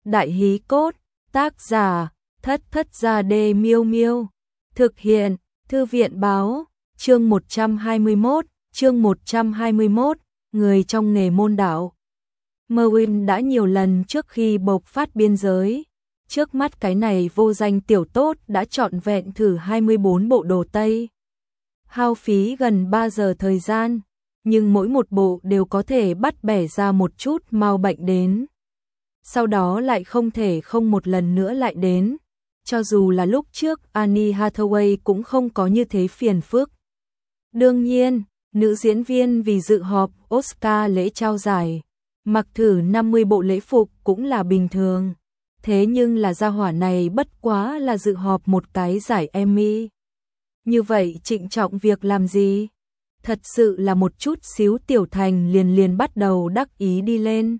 Đại hí cốt, tác giả, Thất Thất Gia Đê Miêu Miêu. Thực hiện, Thư viện báo, chương 121, người trong nghề môn đạo. Merwin đã nhiều lần trước khi bộc phát biên giới. Trước mắt cái này vô danh tiểu tốt đã trọn vẹn thử 24 bộ đồ Tây. Hao phí gần 3 giờ thời gian, nhưng mỗi một bộ đều có thể bắt bẻ ra một chút mau bệnh đến. Sau đó lại không thể không một lần nữa lại đến. Cho dù là lúc trước Annie Hathaway cũng không có như thế phiền phức. Đương nhiên, nữ diễn viên vì dự họp Oscar lễ trao giải, mặc thử 50 bộ lễ phục cũng là bình thường. Thế nhưng là gia hỏa này bất quá là dự họp một cái giải Emmy. Như vậy trịnh trọng việc làm gì? Thật sự là một chút xíu tiểu thành liền bắt đầu đắc ý đi lên.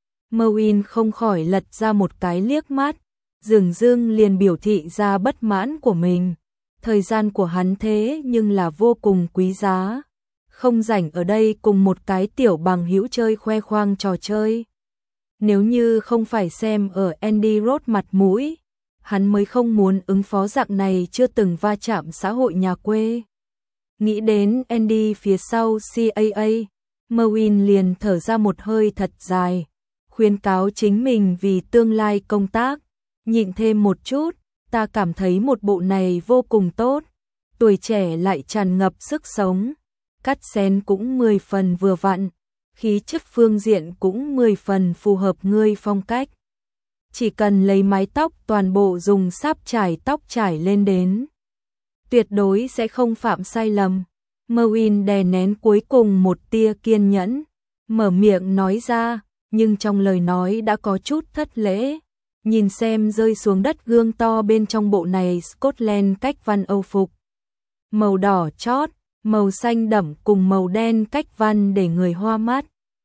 Merwin không khỏi lật ra một cái liếc mắt, dường liền biểu thị ra bất mãn của mình. Thời gian của hắn thế nhưng là vô cùng quý giá. Không rảnh ở đây cùng một cái tiểu bằng hữu chơi khoe khoang trò chơi. Nếu như không phải xem ở Andy Road mặt mũi, hắn mới không muốn ứng phó dạng này chưa từng va chạm xã hội nhà quê. Nghĩ đến Andy phía sau CAA, Merwin liền thở ra một hơi thật dài, khuyên cáo chính mình vì tương lai công tác, nhịn thêm một chút, ta cảm thấy một bộ này vô cùng tốt, tuổi trẻ lại tràn ngập sức sống, cắt xén cũng 10 phần vừa vặn, khí chất phương diện cũng 10 phần phù hợp ngươi phong cách. Chỉ cần lấy mái tóc toàn bộ dùng sáp trải tóc trải lên đến, tuyệt đối sẽ không phạm sai lầm. Merwin đè nén cuối cùng một tia kiên nhẫn, mở miệng nói ra, nhưng trong lời nói đã có chút thất lễ. Nhìn xem rơi xuống đất gương to bên trong bộ này Scotland cách văn Âu phục. Màu đỏ chót, màu xanh đậm cùng màu đen cách văn để người hoa mắt.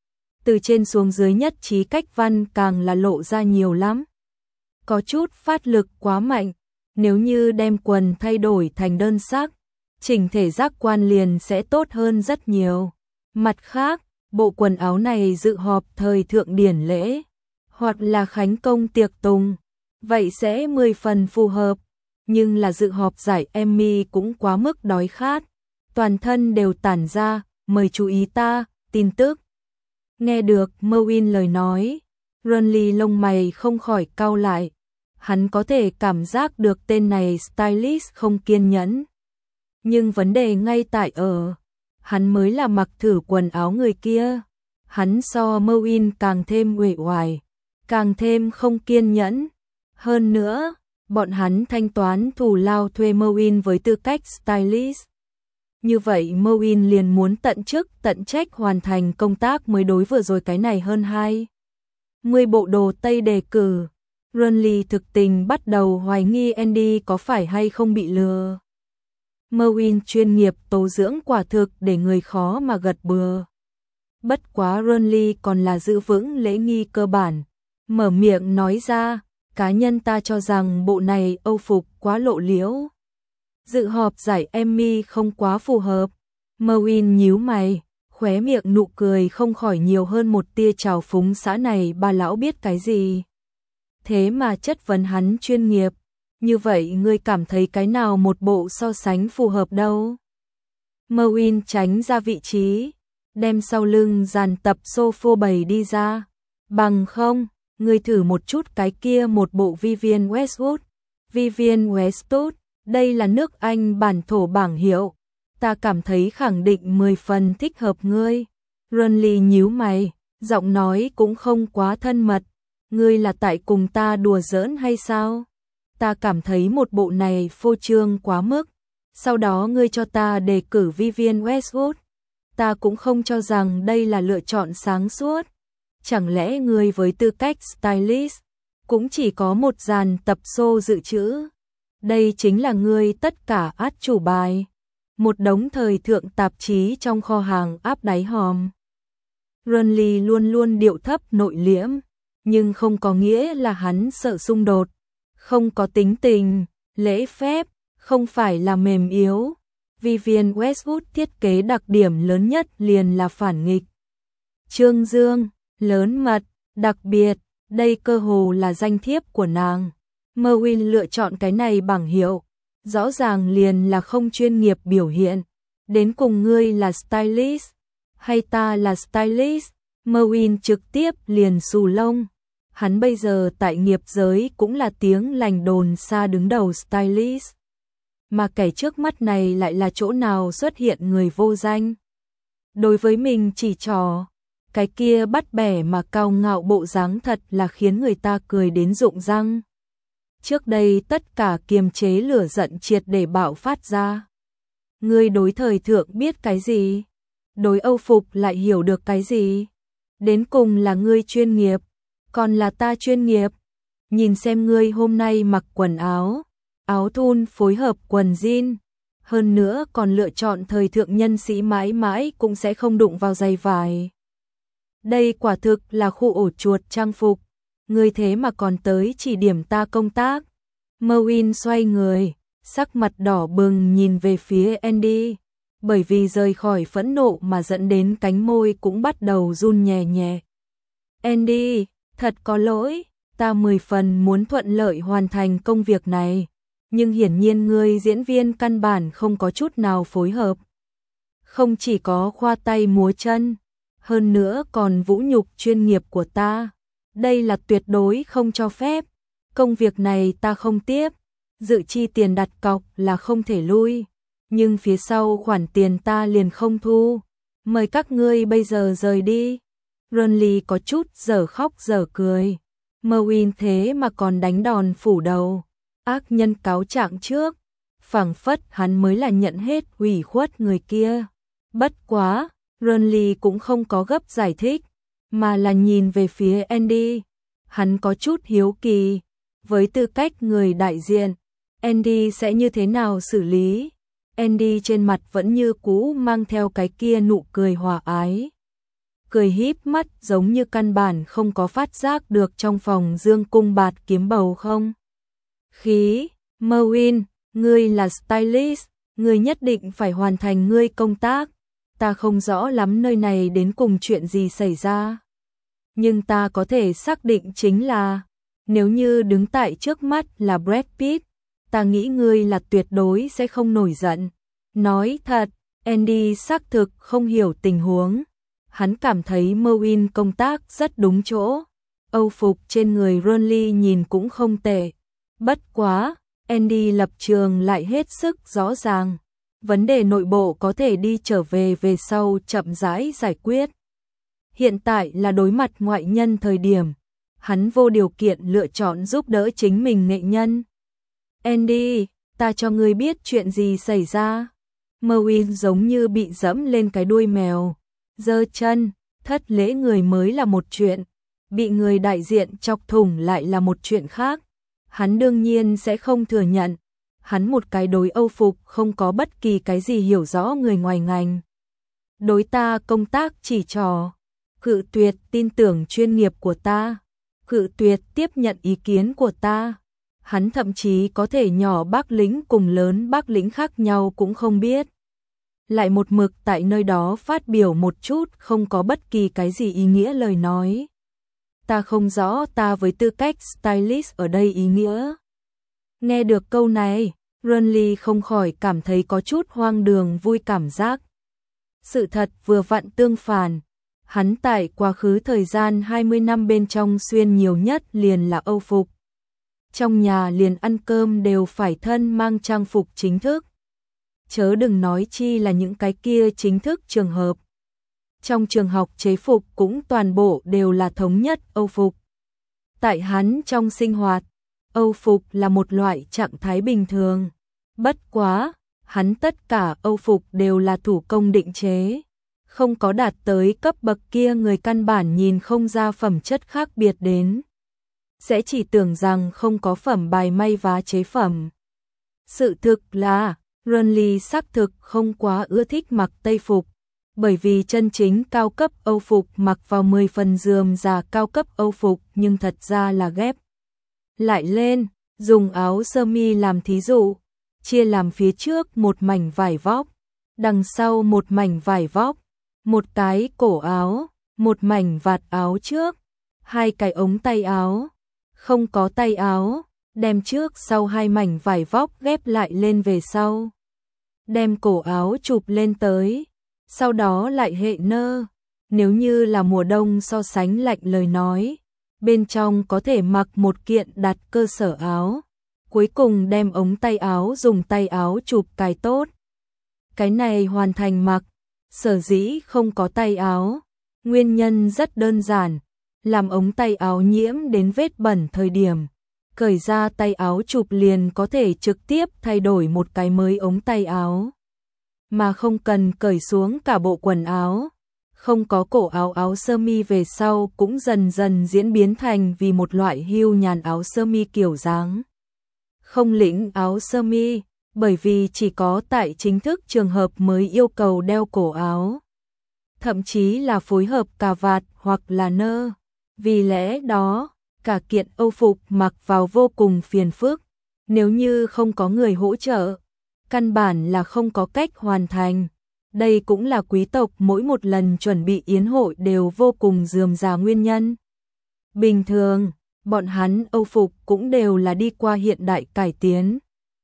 Từ trên xuống dưới nhất trí cách văn càng là lộ ra nhiều lắm. Có chút phát lực quá mạnh, nếu như đem quần thay đổi thành đơn sắc, chỉnh thể giác quan liền sẽ tốt hơn rất nhiều. Mặt khác, bộ quần áo này dự họp thời thượng điển lễ, hoặc là khánh công tiệc tùng, vậy sẽ 10 phần phù hợp, nhưng là dự họp giải Emmy cũng quá mức đói khát, toàn thân đều tản ra, mời chú ý ta, tin tức. Nghe được Merwin lời nói, Runley lông mày không khỏi cau lại, hắn có thể cảm giác được tên này stylist không kiên nhẫn. Nhưng vấn đề ngay tại ở, hắn mới là mặc thử quần áo người kia, hắn so Merwin càng thêm uể oải, càng thêm không kiên nhẫn. Hơn nữa, bọn hắn thanh toán thù lao thuê Merwin với tư cách stylist. Như vậy Merwin liền muốn tận chức tận trách hoàn thành công tác mới đối vừa rồi cái này hơn 20 bộ đồ Tây đề cử. Runley thực tình bắt đầu hoài nghi Andy có phải hay không bị lừa. Merwin chuyên nghiệp tố dưỡng quả thực để người khó mà gật bừa. Bất quá Runley còn là giữ vững lễ nghi cơ bản. Mở miệng nói ra, cá nhân ta cho rằng bộ này Âu phục quá lộ liễu. Dự họp giải Emmy không quá phù hợp. Merwin nhíu mày, khóe miệng nụ cười không khỏi nhiều hơn một tia trào phúng, xã này bà lão biết cái gì. Thế mà chất vấn hắn chuyên nghiệp. Như vậy ngươi cảm thấy cái nào một bộ so sánh phù hợp đâu? Merwin tránh ra vị trí, đem sau lưng dàn tập sofa bày đi ra. Bằng không, ngươi thử một chút cái kia một bộ Vivienne Westwood. Vivienne Westwood, đây là nước Anh bản thổ bảng hiệu. Ta cảm thấy khẳng định 10 phần thích hợp ngươi. Runley nhíu mày, giọng nói cũng không quá thân mật. Ngươi là tại cùng ta đùa giỡn hay sao? Ta cảm thấy một bộ này phô trương quá mức. Sau đó ngươi cho ta đề cử Vivienne Westwood. Ta cũng không cho rằng đây là lựa chọn sáng suốt. Chẳng lẽ ngươi với tư cách stylist cũng chỉ có một dàn tập show dự trữ? Đây chính là ngươi tất cả át chủ bài. Một đống thời thượng tạp chí trong kho hàng áp đáy hòm. Runley luôn luôn điệu thấp nội liễm, nhưng không có nghĩa là hắn sợ xung đột, không có tính tình, lễ phép, không phải là mềm yếu. Vivienne Westwood thiết kế đặc điểm lớn nhất liền là phản nghịch. Trương dương, lớn mật, đặc biệt, Đây cơ hồ là danh thiếp của nàng. Merwin lựa chọn cái này bảng hiệu, rõ ràng liền là không chuyên nghiệp biểu hiện. Đến cùng ngươi là stylist, hay ta là stylist? Merwin trực tiếp liền xù lông. Hắn bây giờ tại nghiệp giới cũng là tiếng lành đồn xa đứng đầu stylist. Mà kẻ trước mắt này lại là chỗ nào xuất hiện người vô danh. Đối với mình chỉ trò, cái kia bắt bẻ mà cao ngạo bộ dáng thật là khiến người ta cười đến rụng răng. Trước đây tất cả kiềm chế lửa giận triệt để bạo phát ra. Ngươi đối thời thượng biết cái gì? Đối Âu phục lại hiểu được cái gì? Đến cùng là ngươi chuyên nghiệp, còn là ta chuyên nghiệp. Nhìn xem ngươi hôm nay mặc quần áo thun phối hợp quần jean, hơn nữa còn lựa chọn thời thượng nhân sĩ mãi mãi cũng sẽ không đụng vào giày vải. Đây quả thực là khu ổ chuột trang phục, ngươi thế mà còn tới chỉ điểm ta công tác. Merwin xoay người, sắc mặt đỏ bừng nhìn về phía Andy, bởi vì rời khỏi phẫn nộ mà dẫn đến cánh môi cũng bắt đầu run nhẹ nhẹ. Andy, thật có lỗi, ta 10 phần muốn thuận lợi hoàn thành công việc này, nhưng hiển nhiên ngươi diễn viên căn bản không có chút nào phối hợp. Không chỉ có khoa tay múa chân, hơn nữa còn vũ nhục chuyên nghiệp của ta. Đây là tuyệt đối không cho phép. Công việc này ta không tiếp, dự chi tiền đặt cọc là không thể lui, nhưng phía sau khoản tiền ta liền không thu. Mời các ngươi bây giờ rời đi. Ronly có chút dở khóc dở cười. Merwin thế mà còn đánh đòn phủ đầu. Ác nhân cáo trạng trước, phảng phất hắn mới là nhận hết ủy khuất người kia. Bất quá, Ronly cũng không có gấp giải thích, mà là nhìn về phía Andy. Hắn có chút hiếu kỳ, với tư cách người đại diện, Andy sẽ như thế nào xử lý? Andy trên mặt vẫn như cũ mang theo cái kia nụ cười hòa ái. Cười híp mắt giống như căn bản không có phát giác được trong phòng dương cung bạt kiếm bầu không. Khí, Merwin, ngươi là stylist, ngươi nhất định phải hoàn thành ngươi công tác. Ta không rõ lắm nơi này đến cùng chuyện gì xảy ra. Nhưng ta có thể xác định chính là, nếu như đứng tại trước mắt là Brad Pitt, ta nghĩ ngươi là tuyệt đối sẽ không nổi giận. Nói thật, Andy xác thực không hiểu tình huống. Hắn cảm thấy Merwin công tác rất đúng chỗ. Âu phục trên người Ronly nhìn cũng không tệ. Bất quá, Andy lập trường lại hết sức rõ ràng. Vấn đề nội bộ có thể đi trở về sau chậm rãi giải quyết. Hiện tại là đối mặt ngoại nhân thời điểm. Hắn vô điều kiện lựa chọn giúp đỡ chính mình nghệ nhân. Andy, ta cho ngươi biết chuyện gì xảy ra. Merwin giống như bị dẫm lên cái đuôi mèo. Giơ chân, thất lễ người mới là một chuyện. Bị người đại diện chọc thủng lại là một chuyện khác. Hắn đương nhiên sẽ không thừa nhận. Hắn một cái đối Âu phục không có bất kỳ cái gì hiểu rõ người ngoài ngành. Đối ta công tác chỉ trò. Cự tuyệt tin tưởng chuyên nghiệp của ta. Cự tuyệt tiếp nhận ý kiến của ta. Hắn thậm chí có thể nhỏ Bác Lĩnh cùng lớn Bác Lĩnh khác nhau cũng không biết. Lại một mực tại nơi đó phát biểu một chút không có bất kỳ cái gì ý nghĩa lời nói. Ta không rõ ta với tư cách stylist ở đây ý nghĩa. Nghe được câu này, Ronly không khỏi cảm thấy có chút hoang đường vui cảm giác. Sự thật vừa vặn tương phản. Hắn tại quá khứ thời gian 20 năm bên trong xuyên nhiều nhất liền là Âu phục. Trong nhà liền ăn cơm đều phải thân mang trang phục chính thức. Chớ đừng nói chi là những cái kia chính thức trường hợp. Trong trường học chế phục cũng toàn bộ đều là thống nhất Âu phục. Tại hắn trong sinh hoạt, Âu phục là một loại trạng thái bình thường. Bất quá, hắn tất cả Âu phục đều là thủ công định chế. Không có đạt tới cấp bậc kia người căn bản nhìn không ra phẩm chất khác biệt đến. Sẽ chỉ tưởng rằng không có phẩm bài may vá chế phẩm. Sự thực là, Ronly xác thực không quá ưa thích mặc Tây phục. Bởi vì chân chính cao cấp Âu phục mặc vào 10 phần rườm rà cao cấp Âu phục nhưng thật ra là ghép lại lên, dùng áo sơ mi làm thí dụ, chia làm phía trước một mảnh vải vóc, đằng sau một mảnh vải vóc, một cái cổ áo, một mảnh vạt áo trước, 2 cái ống tay áo, không có tay áo, đem trước sau 2 mảnh vải vóc ghép lại lên về sau. Đem cổ áo chụp lên tới, sau đó lại hệ nơ. Nếu như là mùa đông so sánh lạnh lời nói, bên trong có thể mặc một kiện đặt cơ sở áo. Cuối cùng đem ống tay áo dùng tay áo chụp cài tốt. Cái này hoàn thành mặc, sở dĩ không có tay áo. Nguyên nhân rất đơn giản, làm ống tay áo nhiễm đến vết bẩn thời điểm. Cởi ra tay áo chụp liền có thể trực tiếp thay đổi một cái mới ống tay áo. Mà không cần cởi xuống cả bộ quần áo. Không có cổ áo áo sơ mi về sau cũng dần dần diễn biến thành vì một loại hưu nhàn áo sơ mi kiểu dáng. Không lĩnh áo sơ mi, bởi vì chỉ có tại chính thức trường hợp mới yêu cầu đeo cổ áo. Thậm chí là phối hợp cà vạt hoặc là nơ. Vì lẽ đó, cả kiện âu phục mặc vào vô cùng phiền phức. Nếu như không có người hỗ trợ, căn bản là không có cách hoàn thành. Đây cũng là quý tộc mỗi một lần chuẩn bị yến hội đều vô cùng rườm rà nguyên nhân. Bình thường, bọn hắn âu phục cũng đều là đi qua hiện đại cải tiến.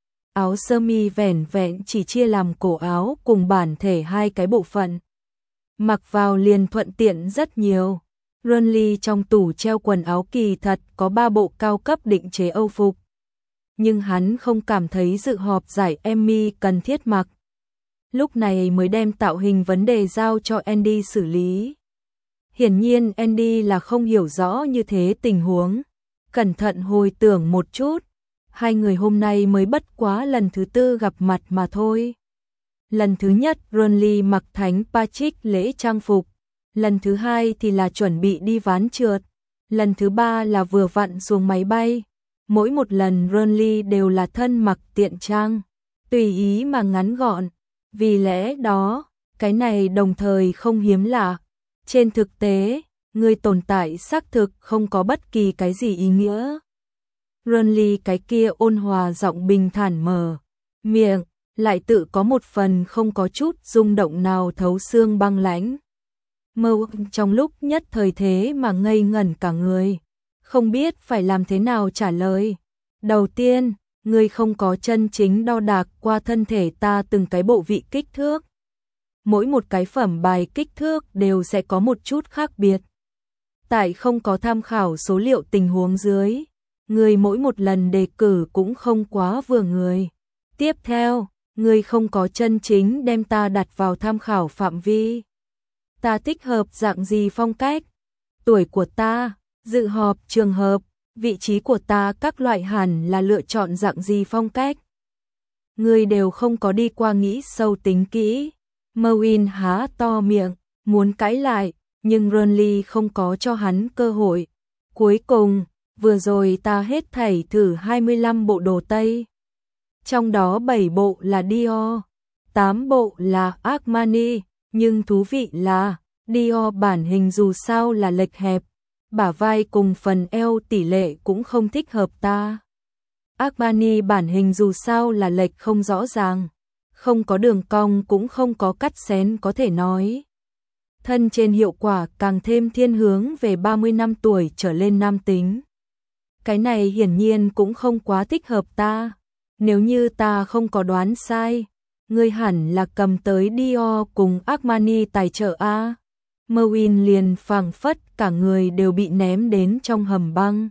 Áo sơ mi vẻn vẹn chỉ chia làm cổ áo cùng bản thể 2 cái bộ phận. Mặc vào liền thuận tiện rất nhiều. Runly trong tủ treo quần áo kỳ thật có 3 bộ cao cấp định chế âu phục. Nhưng hắn không cảm thấy dự họp giải Emmy cần thiết mặc. Lúc này mới đem tạo hình vấn đề giao cho Andy xử lý. Hiển nhiên Andy là không hiểu rõ như thế tình huống. Cẩn thận hồi tưởng một chút, 2 người hôm nay mới bất quá lần thứ 4 gặp mặt mà thôi. Lần thứ nhất Runly mặc thánh Patrick lễ trang phục, lần thứ 2 thì là chuẩn bị đi ván trượt, lần thứ 3 là vừa vặn xuống máy bay. Mỗi một lần Runly đều là thân mặc tiện trang, tùy ý mà ngắn gọn. Vì lẽ đó, cái này đồng thời không hiếm lạ. Trên thực tế, người tồn tại xác thực không có bất kỳ cái gì ý nghĩa. Runly cái kia ôn hòa giọng bình thản mở miệng, lại tự có một phần không có chút rung động nào thấu xương băng lãnh. Mâu trong lúc nhất thời thế mà ngây ngẩn cả người, không biết phải làm thế nào trả lời. Đầu tiên, ngươi không có chân chính đo đạc qua thân thể ta từng cái bộ vị kích thước. Mỗi một cái phẩm bài kích thước đều sẽ có một chút khác biệt. Tại không có tham khảo số liệu tình huống dưới, ngươi mỗi một lần đề cử cũng không quá vừa người. Tiếp theo, ngươi không có chân chính đem ta đặt vào tham khảo phạm vi. Ta thích hợp dạng gì phong cách, tuổi của ta, dự họp trường hợp, vị trí của ta các loại hẳn là lựa chọn dạng gì phong cách. Ngươi đều không có đi qua nghĩ sâu tính kỹ. Mowin há to miệng, muốn cãi lại, nhưng Runly không có cho hắn cơ hội. Cuối cùng, vừa rồi ta hết thảy thử 25 bộ đồ Tây. Trong đó 7 bộ là Dior, 8 bộ là Armani, nhưng thú vị là Dior bản hình dù sao là lệch hẹp, bả vai cùng phần eo tỷ lệ cũng không thích hợp ta. Armani bản hình dù sao là lệch không rõ ràng, không có đường cong cũng không có cắt xén có thể nói. Thân trên hiệu quả càng thêm thiên hướng về 30 năm tuổi trở lên nam tính. Cái này hiển nhiên cũng không quá thích hợp ta. Nếu như ta không có đoán sai, ngươi hẳn là cầm tới Dior cùng Armani tài trợ A. Mowin liền phảng phất cả người đều bị ném đến trong hầm băng.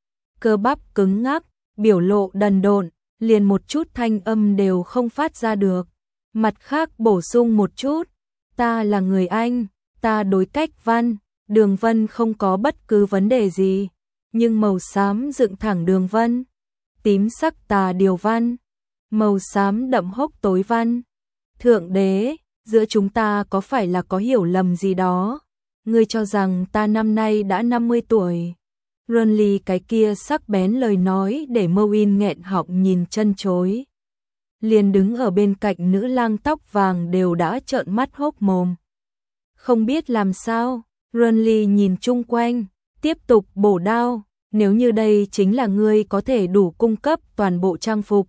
Cơ bắp cứng ngắc, biểu lộ đần độn, liền một chút thanh âm đều không phát ra được. Mặt khác bổ sung một chút, ta là người Anh, ta đối cách văn, đường vân không có bất cứ vấn đề gì, nhưng màu xám dựng thẳng đường vân, tím sắc tà điều văn, màu xám đậm hốc tối văn. Thượng đế, giữa chúng ta có phải là có hiểu lầm gì đó? Ngươi cho rằng ta năm nay đã 50 tuổi. Runly cái kia sắc bén lời nói để Mowin nghẹn họng nhìn chân chối. Liền đứng ở bên cạnh nữ lang tóc vàng đều đã trợn mắt hốc mồm. Không biết làm sao, Runly nhìn chung quanh, tiếp tục bổ đao, nếu như đây chính là ngươi có thể đủ cung cấp toàn bộ trang phục.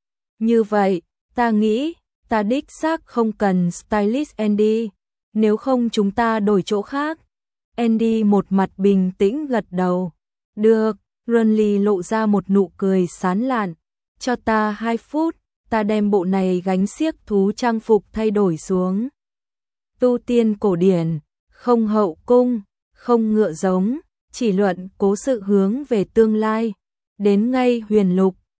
Như vậy, ta nghĩ, ta đích xác không cần stylist Andy, nếu không chúng ta đổi chỗ khác. Andy một mặt bình tĩnh gật đầu. Được, Renly lộ ra một nụ cười sán lạn. Cho ta 2 phút, ta đem bộ này gánh xiếc thú trang phục thay đổi xuống. Tu tiên cổ điển, không hậu cung, không ngựa giống, chỉ luận cố sự hướng về tương lai. Đến ngay huyền lục,